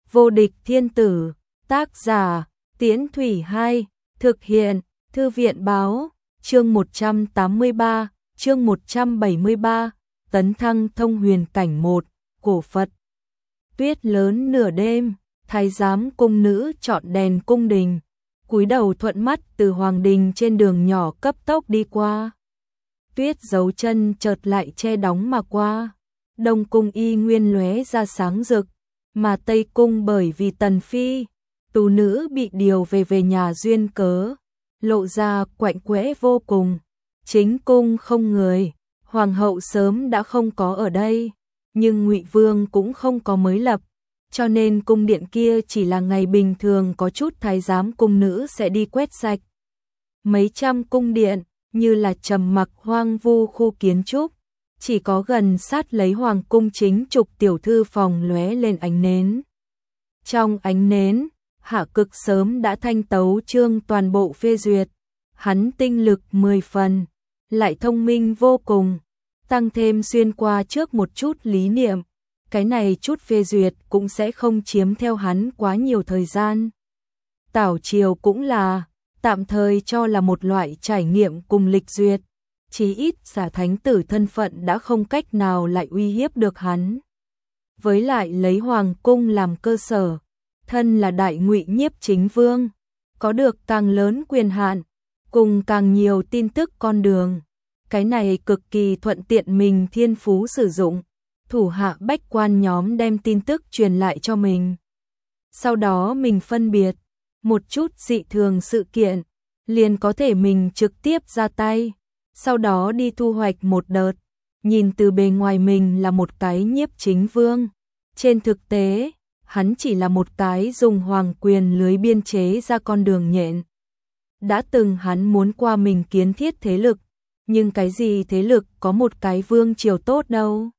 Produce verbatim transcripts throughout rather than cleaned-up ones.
Vô địch thiên tử, tác giả, Tiễn Thủy hai, thực hiện, Thư viện báo, chương một trăm tám mươi ba, chương một trăm bảy mươi ba, tấn thăng thông huyền cảnh một, cổ Phật. Tuyết lớn nửa đêm, thái giám cung nữ chọn đèn cung đình, cúi đầu thuận mắt từ hoàng đình trên đường nhỏ cấp tốc đi qua. Tuyết dấu chân chợt lại che đóng mà qua, Đông cung y nguyên lóe ra sáng rực, mà Tây cung bởi vì tần phi, tú nữ bị điều về về nhà duyên cớ, lộ ra quạnh quẽ vô cùng. Chính cung không người, hoàng hậu sớm đã không có ở đây, nhưng Ngụy Vương cũng không có mới lập, cho nên cung điện kia chỉ là ngày bình thường có chút thái giám cung nữ sẽ đi quét sạch. Mấy trăm cung điện, như là trầm mặc hoang vu khu kiến trúc, chỉ có gần sát lấy hoàng cung chính trục tiểu thư phòng lóe lên ánh nến. Trong ánh nến, Hạ Cực sớm đã thanh tấu chương toàn bộ phê duyệt, hắn tinh lực mười phần, lại thông minh vô cùng, tăng thêm xuyên qua trước một chút lý niệm, cái này chút phê duyệt cũng sẽ không chiếm theo hắn quá nhiều thời gian. Tảo triều cũng là, tạm thời cho là một loại trải nghiệm cùng lịch duyệt, chí ít giả thánh tử thân phận đã không cách nào lại uy hiếp được hắn. Với lại lấy hoàng cung làm cơ sở, thân là đại Ngụy Nhiếp Chính Vương, có được càng lớn quyền hạn, cùng càng nhiều tin tức con đường, cái này cực kỳ thuận tiện mình thiên phú sử dụng, thủ hạ bách quan nhóm đem tin tức truyền lại cho mình. Sau đó mình phân biệt một chút dị thường sự kiện, liền có thể mình trực tiếp ra tay, sau đó đi thu hoạch một đợt. Nhìn từ bề ngoài mình là một cái nhiếp chính vương, trên thực tế, hắn chỉ là một cái dùng hoàng quyền lưới biên chế ra con đường nhện. Đã từng hắn muốn qua mình kiến thiết thế lực, nhưng cái gì thế lực có một cái vương triều tốt đâu.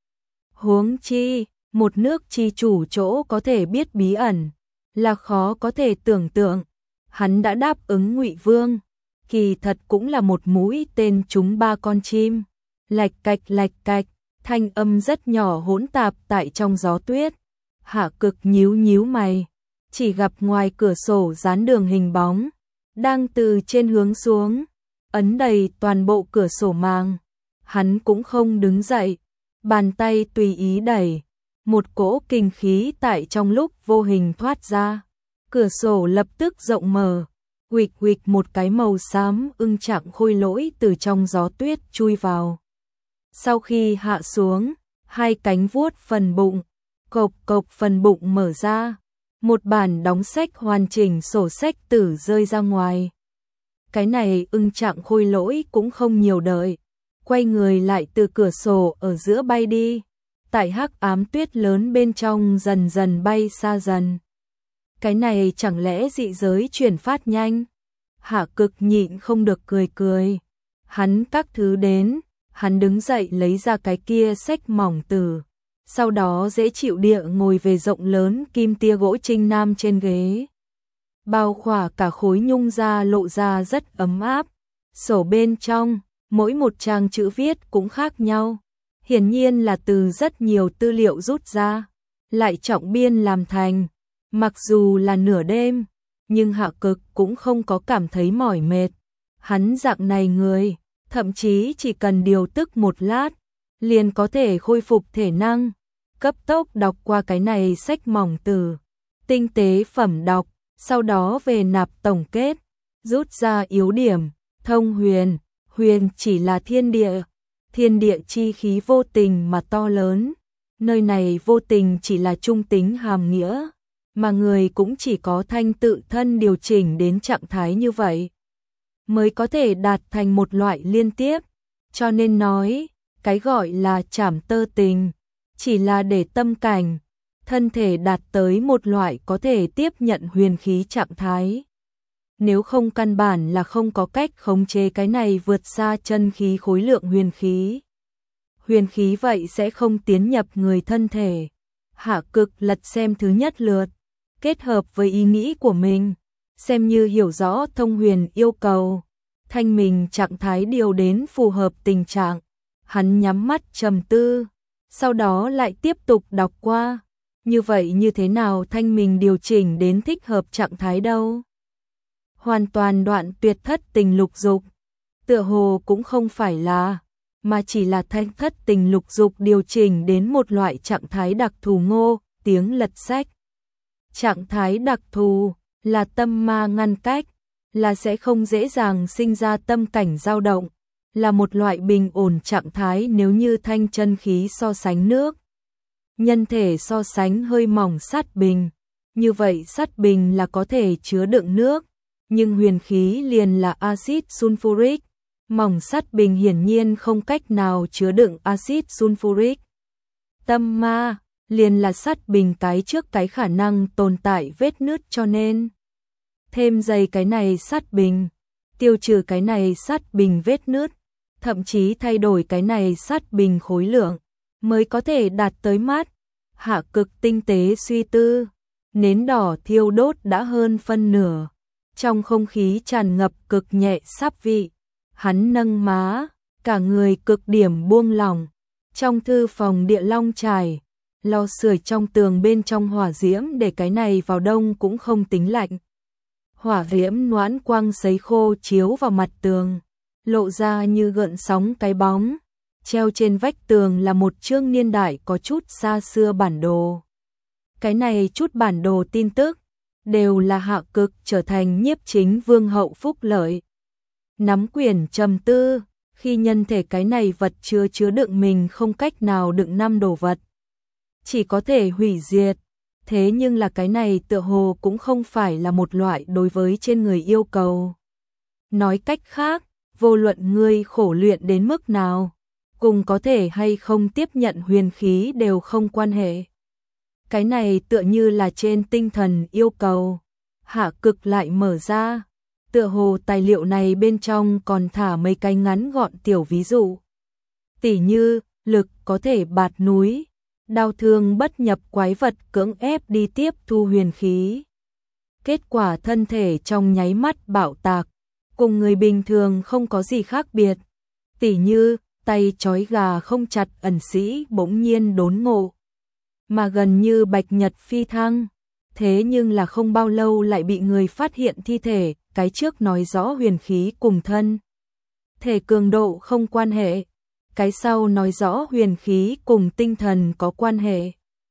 Huống chi, một nước chi chủ chỗ có thể biết bí ẩn, là khó có thể tưởng tượng. Hắn đã đáp ứng Ngụy Vương, kỳ thật cũng là một mũi tên trúng ba con chim. Lạch cạch lạch cạch, thanh âm rất nhỏ hỗn tạp tại trong gió tuyết. Hạ Cực nhíu nhíu mày, chỉ gặp ngoài cửa sổ dán đường hình bóng, đang từ trên hướng xuống, ấn đầy toàn bộ cửa sổ màng. Hắn cũng không đứng dậy, bàn tay tùy ý đẩy, một cỗ kinh khí tại trong lúc vô hình thoát ra. Cửa sổ lập tức rộng mở, huỵch huỵch một cái màu xám ưng trạng khôi lỗi từ trong gió tuyết chui vào. Sau khi hạ xuống, hai cánh vuốt phần bụng, cộc cộc phần bụng mở ra, một bản đóng sách hoàn chỉnh sổ sách tử rơi ra ngoài. Cái này ưng trạng khôi lỗi cũng không nhiều đợi, quay người lại từ cửa sổ ở giữa bay đi, tại hắc ám tuyết lớn bên trong dần dần bay xa dần. Cái này chẳng lẽ dị giới chuyển phát nhanh? Hạ Cực nhịn không được cười cười. Hắn các thứ đến, hắn đứng dậy lấy ra cái kia sách mỏng từ, sau đó dễ chịu địa ngồi về rộng lớn kim tia gỗ trinh nam trên ghế. Bao khỏa cả khối nhung ra lộ ra rất ấm áp, sổ bên trong, mỗi một trang chữ viết cũng khác nhau, hiển nhiên là từ rất nhiều tư liệu rút ra, lại trọng biên làm thành. Mặc dù là nửa đêm, nhưng Hạ Cực cũng không có cảm thấy mỏi mệt. Hắn dạng này người, thậm chí chỉ cần điều tức một lát, liền có thể khôi phục thể năng. Cấp tốc đọc qua cái này sách mỏng từ, tinh tế phẩm đọc, sau đó về nạp tổng kết, rút ra yếu điểm. Thông huyền, huyền chỉ là thiên địa, thiên địa chi khí vô tình mà to lớn. Nơi này vô tình chỉ là trung tính hàm nghĩa, mà người cũng chỉ có thanh tự thân điều chỉnh đến trạng thái như vậy, mới có thể đạt thành một loại liên tiếp. Cho nên nói, cái gọi là trảm tơ tình, chỉ là để tâm cảnh, thân thể đạt tới một loại có thể tiếp nhận huyền khí trạng thái. Nếu không căn bản là không có cách khống chế cái này vượt xa chân khí khối lượng huyền khí. Huyền khí vậy sẽ không tiến nhập người thân thể. Hạ Cực lật xem thứ nhất lượt, kết hợp với ý nghĩ của mình, xem như hiểu rõ thông huyền yêu cầu, thanh mình trạng thái điều đến phù hợp tình trạng. Hắn nhắm mắt trầm tư, sau đó lại tiếp tục đọc qua, Như vậy như thế nào thanh mình điều chỉnh đến thích hợp trạng thái đâu? Hoàn toàn đoạn tuyệt thất tình lục dục, tựa hồ cũng không phải là, mà chỉ là thanh thất tình lục dục điều chỉnh đến một loại trạng thái đặc thù. Ngô Tiếng lật sách. Trạng thái đặc thù là tâm ma ngăn cách, là sẽ không dễ dàng sinh ra tâm cảnh dao động, là một loại bình ổn trạng thái. Nếu như thanh chân khí so sánh nước, nhân thể so sánh hơi mỏng sắt bình, như vậy sắt bình là có thể chứa đựng nước, nhưng huyền khí liền là axit sulfuric, mỏng sắt bình hiển nhiên không cách nào chứa đựng axit sulfuric. Tâm ma liền là sắt bình cái trước cái khả năng tồn tại vết nứt, cho nên thêm dày cái này sắt bình, tiêu trừ cái này sắt bình vết nứt, thậm chí thay đổi cái này sắt bình khối lượng, mới có thể đạt tới mát. Hạ Cực tinh tế suy tư, nến đỏ thiêu đốt đã hơn phân nửa, trong không khí tràn ngập cực nhẹ sáp vị. Hắn nâng má, cả người cực điểm buông lỏng. Trong thư phòng địa long trải, lò sưởi trong tường bên trong hỏa diễm để cái này vào đông cũng không tính lạnh. Hỏa diễm noãn quang sấy khô chiếu vào mặt tường, lộ ra như gợn sóng cái bóng. Treo trên vách tường là một chương niên đại có chút xa xưa bản đồ. Cái này chút bản đồ tin tức đều là Hạ Cực trở thành nhiếp chính vương hậu phúc lợi. Nắm quyền trầm tư, khi nhân thể cái này vật chứa chứa đựng mình không cách nào đựng năm đồ vật, chỉ có thể hủy diệt. Thế nhưng là cái này tựa hồ cũng không phải là một loại đối với trên người yêu cầu. Nói cách khác, vô luận ngươi khổ luyện đến mức nào, cùng có thể hay không tiếp nhận huyền khí đều không quan hệ. Cái này tựa như là trên tinh thần yêu cầu. Hạ Cực lại mở ra, tựa hồ tài liệu này bên trong còn thả mấy cái ngắn gọn tiểu ví dụ. Tỉ như, lực có thể bạt núi, đau thương bất nhập quái vật cưỡng ép đi tiếp thu huyền khí. Kết quả thân thể trong nháy mắt bạo tạc, cùng người bình thường không có gì khác biệt. Tỉ như, tay trói gà không chặt ẩn sĩ bỗng nhiên đốn ngộ, mà gần như bạch nhật phi thăng. Thế nhưng là không bao lâu lại bị người phát hiện thi thể, cái trước nói rõ huyền khí cùng thân thể cường độ không quan hệ, cái sau nói rõ huyền khí cùng tinh thần có quan hệ.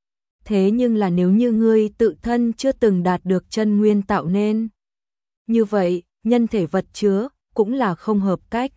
Thế nhưng là nếu như ngươi tự thân chưa từng đạt được chân nguyên tạo nên, như vậy, nhân thể vật chứa cũng là không hợp cách.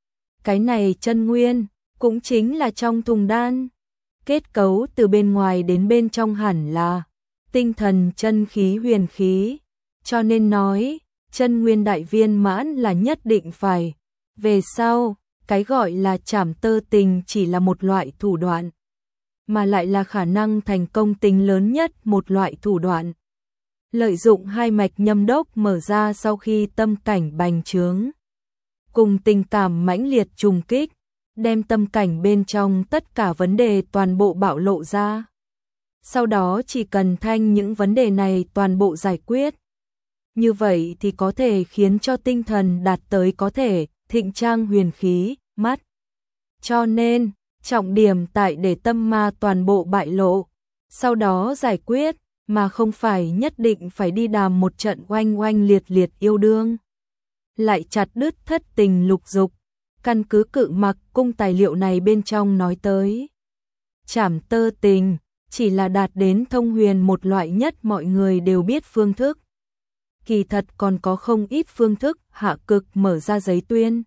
Cái này chân nguyên cũng chính là trong thùng đan, kết cấu từ bên ngoài đến bên trong hẳn là tinh thần chân khí huyền khí, cho nên nói chân nguyên đại viên mãn là nhất định phải. Về sau, cái gọi là trảm tơ tình chỉ là một loại thủ đoạn, mà lại là khả năng thành công tính lớn nhất một loại thủ đoạn. Lợi dụng hai mạch nhâm đốc mở ra sau khi tâm cảnh bành trướng, cùng tình cảm mãnh liệt trùng kích, đem tâm cảnh bên trong tất cả vấn đề toàn bộ bạo lộ ra. Sau đó chỉ cần thanh những vấn đề này toàn bộ giải quyết, như vậy thì có thể khiến cho tinh thần đạt tới có thể thịnh trang huyền khí, mắt. Cho nên, trọng điểm tại để tâm ma toàn bộ bại lộ, sau đó giải quyết, mà không phải nhất định phải đi đàm một trận oanh oanh liệt liệt yêu đương. Lại chặt đứt thất tình lục dục, căn cứ Cự Mặc cung tài liệu này bên trong nói tới. Trảm tơ tình, chỉ là đạt đến thông huyền một loại nhất mọi người đều biết phương thức. Kỳ thật còn có không ít phương thức. Hạ Cực mở ra giấy tuyên,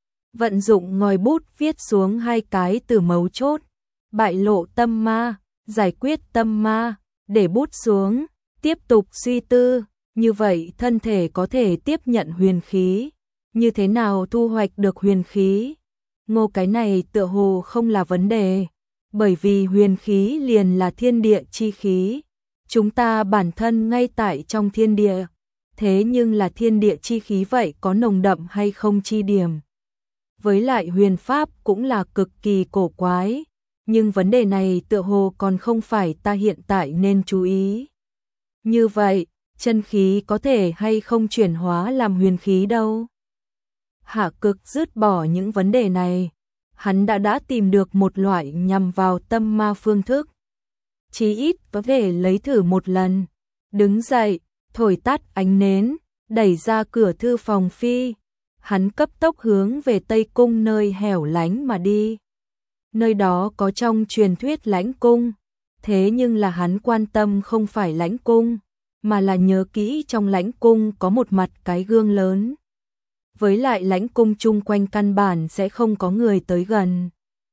vận dụng ngòi bút viết xuống hai cái từ mấu chốt: bại lộ tâm ma, giải quyết tâm ma, để bút xuống, tiếp tục suy tư, như vậy thân thể có thể tiếp nhận huyền khí, như thế nào thu hoạch được huyền khí. Ngô cái này tựa hồ không là vấn đề, bởi vì huyền khí liền là thiên địa chi khí, chúng ta bản thân ngay tại trong thiên địa. Thế nhưng là thiên địa chi khí vậy có nồng đậm hay không chi điểm. Với lại huyền pháp cũng là cực kỳ cổ quái, nhưng vấn đề này tựa hồ còn không phải ta hiện tại nên chú ý. Như vậy, chân khí có thể hay không chuyển hóa làm huyền khí đâu? Hạ Cực dứt bỏ những vấn đề này, hắn đã đã tìm được một loại nhằm vào tâm ma phương thức. chí ít có thể lấy thử một lần. Đứng dậy, thổi tắt ánh nến, đẩy ra cửa thư phòng phi. Hắn cấp tốc hướng về Tây Cung nơi hẻo lánh mà đi. Nơi đó có trong truyền thuyết lãnh cung, thế nhưng là hắn quan tâm không phải lãnh cung, mà là nhớ kỹ trong lãnh cung có một mặt cái gương lớn. Với lại lãnh cung chung quanh căn bản sẽ không có người tới gần.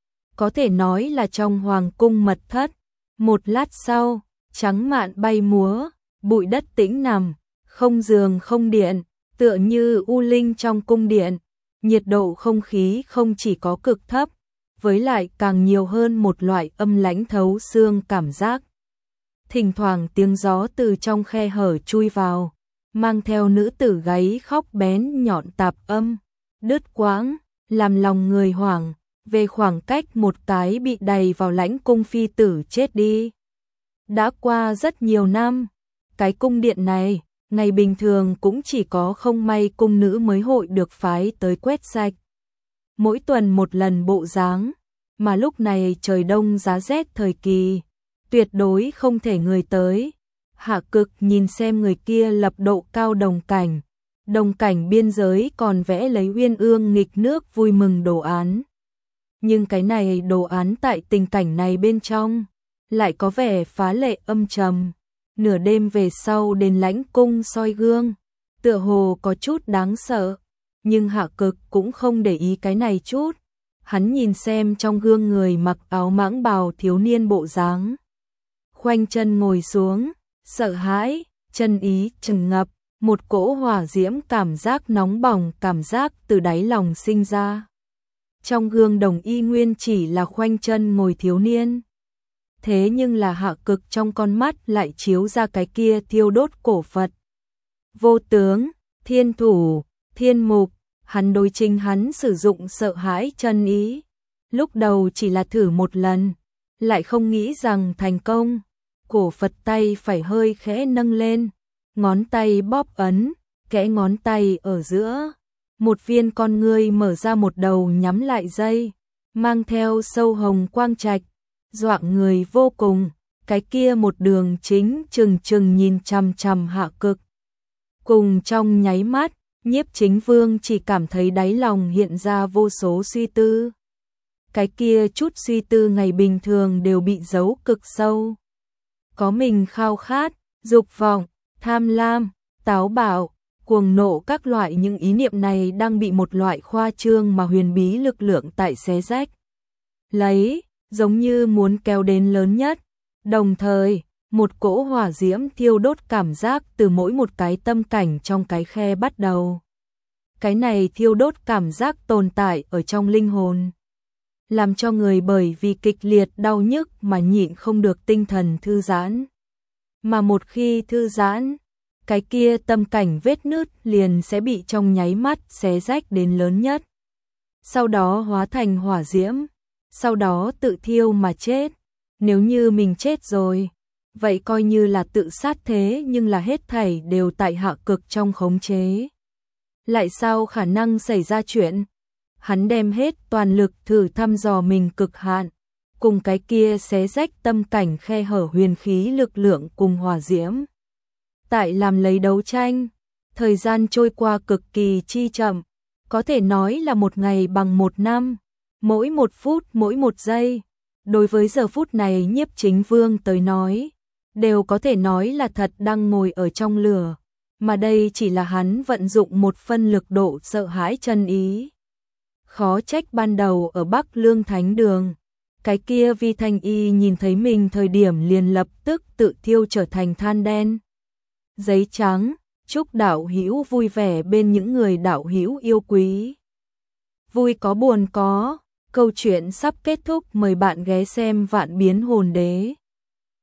Có thể nói là trong hoàng cung mật thất. Một lát sau, trắng mạn bay múa, bụi đất tĩnh nằm, không giường không điện, tựa như u linh trong cung điện. Nhiệt độ không khí không chỉ có cực thấp, với lại càng nhiều hơn một loại âm lãnh thấu xương cảm giác. Thỉnh thoảng tiếng gió từ trong khe hở chui vào, mang theo nữ tử gáy khóc bén nhọn tạp âm, đứt quãng, làm lòng người hoảng, về khoảng cách một cái bị đầy vào lãnh cung phi tử chết đi. Đã qua rất nhiều năm, cái cung điện này, ngày bình thường cũng chỉ có không may cung nữ mới hội được phái tới quét sạch. Mỗi tuần một lần bộ dáng, mà lúc này trời đông giá rét thời kỳ, tuyệt đối không thể người tới. Hạ Cực nhìn xem người kia lập độ cao đồng cảnh, đồng cảnh biên giới còn vẽ lấy uyên ương nghịch nước vui mừng đồ án. Nhưng cái này đồ án tại tình cảnh này bên trong, lại có vẻ phá lệ âm trầm. Nửa đêm về sau đến lãnh cung soi gương, tựa hồ có chút đáng sợ, nhưng Hạ Cực cũng không để ý cái này chút. Hắn nhìn xem trong gương người mặc áo mãng bào thiếu niên bộ dáng, khoanh chân ngồi xuống, sợ hãi, chân ý trừng ngập, một cỗ hỏa diễm cảm giác nóng bỏng cảm giác từ đáy lòng sinh ra. Trong gương đồng y nguyên chỉ là khoanh chân ngồi thiếu niên. Thế nhưng là Hạ Cực trong con mắt lại chiếu ra cái kia thiêu đốt cổ Phật. Vô tướng, thiên thủ, thiên mục, hắn đối chính hắn sử dụng sợ hãi chân ý. Lúc đầu chỉ là thử một lần, lại không nghĩ rằng thành công. Cổ Phật tay phải hơi khẽ nâng lên, ngón tay bóp ấn, kẽ ngón tay ở giữa. Một viên con ngươi mở ra một đầu nhắm lại dây, mang theo sâu hồng quang trạch, dọa người vô cùng. Cái kia một đường chính trừng trừng nhìn chằm chằm Hạ Cực. Cùng trong nháy mắt, Nhiếp Chính Vương chỉ cảm thấy đáy lòng hiện ra vô số suy tư. Cái kia chút suy tư ngày bình thường đều bị giấu cực sâu. Có mình khao khát, dục vọng, tham lam, táo bạo, cuồng nộ các loại những ý niệm này đang bị một loại khoa trương mà huyền bí lực lượng tại xé rách. Lấy, giống như muốn kéo đến lớn nhất. Đồng thời, một cỗ hỏa diễm thiêu đốt cảm giác từ mỗi một cái tâm cảnh trong cái khe bắt đầu. Cái này thiêu đốt cảm giác tồn tại ở trong linh hồn, làm cho người bởi vì kịch liệt đau nhức mà nhịn không được tinh thần thư giãn. Mà một khi thư giãn, cái kia tâm cảnh vết nứt liền sẽ bị trong nháy mắt xé rách đến lớn nhất. Sau đó hóa thành hỏa diễm, sau đó tự thiêu mà chết. Nếu như mình chết rồi, vậy coi như là tự sát thế, nhưng là hết thảy đều tại Hạ Cực trong khống chế. Lại sao khả năng xảy ra chuyện? Hắn đem hết toàn lực thử thăm dò mình cực hạn, cùng cái kia xé rách tâm cảnh khe hở huyền khí lực lượng cùng hỏa diễm. Tại làm lấy đấu tranh, thời gian trôi qua cực kỳ chi chậm, có thể nói là một ngày bằng một năm, mỗi một phút mỗi một giây. Đối với giờ phút này Nhiếp Chính Vương tới nói, đều có thể nói là thật đang ngồi ở trong lửa, mà đây chỉ là hắn vận dụng một phân lực độ sợ hãi chân ý. Khó trách ban đầu ở Bắc Lương Thánh Đường, cái kia Vi Thanh Y nhìn thấy mình thời điểm liền lập tức tự thiêu trở thành than đen. Giấy trắng, chúc đạo hữu vui vẻ bên những người đạo hữu yêu quý. Vui có buồn có, câu chuyện sắp kết thúc, mời bạn ghé xem Vạn Biến Hồn Đế.